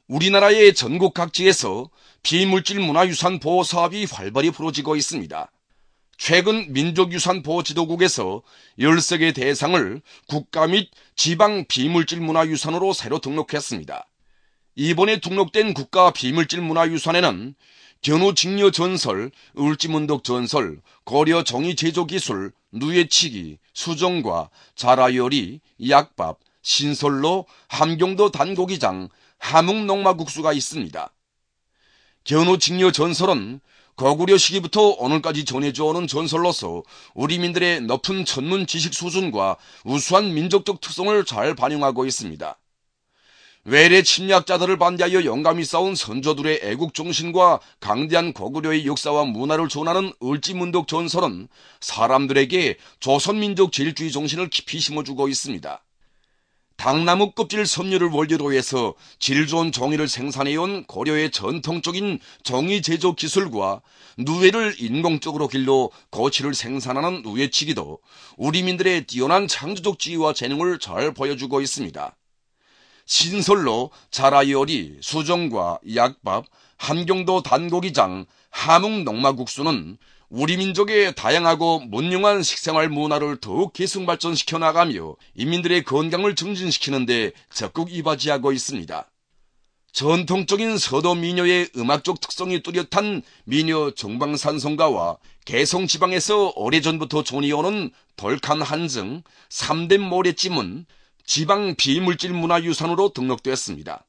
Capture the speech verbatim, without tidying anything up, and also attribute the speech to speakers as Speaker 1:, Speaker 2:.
Speaker 1: 우리나라의 전국 각지에서 비물질 문화유산 보호 사업이 활발히 벌어지고 있습니다. 최근 민족유산보호지도국에서 열세 개 대상을 국가 및 지방 비물질 문화유산으로 새로 등록했습니다. 이번에 등록된 국가 비물질 문화유산에는 견우직녀 전설, 을지문덕 전설, 고려 정의 제조 기술, 누에치기, 수정과, 자라요리, 약밥, 신설로, 함경도 단고기장, 함흥농마국수가 있습니다. 견우직녀 전설은 거구려 시기부터 오늘까지 전해져오는 전설로서 우리민들의 높은 전문 지식 수준과 우수한 민족적 특성을 잘 반영하고 있습니다. 외래 침략자들을 반대하여 용감히 싸운 선조들의 애국정신과 강대한 고구려의 역사와 문화를 전하는 을지문덕 전설은 사람들에게 조선민족 제일주의 정신을 깊이 심어주고 있습니다. 당나무 껍질 섬유를 원료로 해서 질 좋은 종이를 생산해온 고려의 전통적인 종이 제조 기술과 누에를 인공적으로 길러 고치를 생산하는 누에치기도 우리민들의 뛰어난 창조적 지혜와 재능을 잘 보여주고 있습니다. 신설로, 자라요리, 수정과, 약밥, 함경도 단고기장, 함흥농마국수는 우리 민족의 다양하고 문명한 식생활 문화를 더욱 계승 발전시켜 나가며 인민들의 건강을 증진시키는 데 적극 이바지하고 있습니다. 전통적인 서도 민요의 음악적 특성이 뚜렷한 민요 정방산성가와 개성지방에서 오래전부터 전해오는 돌칸 한증, 삼댐 모래찜은 지방 비물질 문화유산으로 등록되었습니다.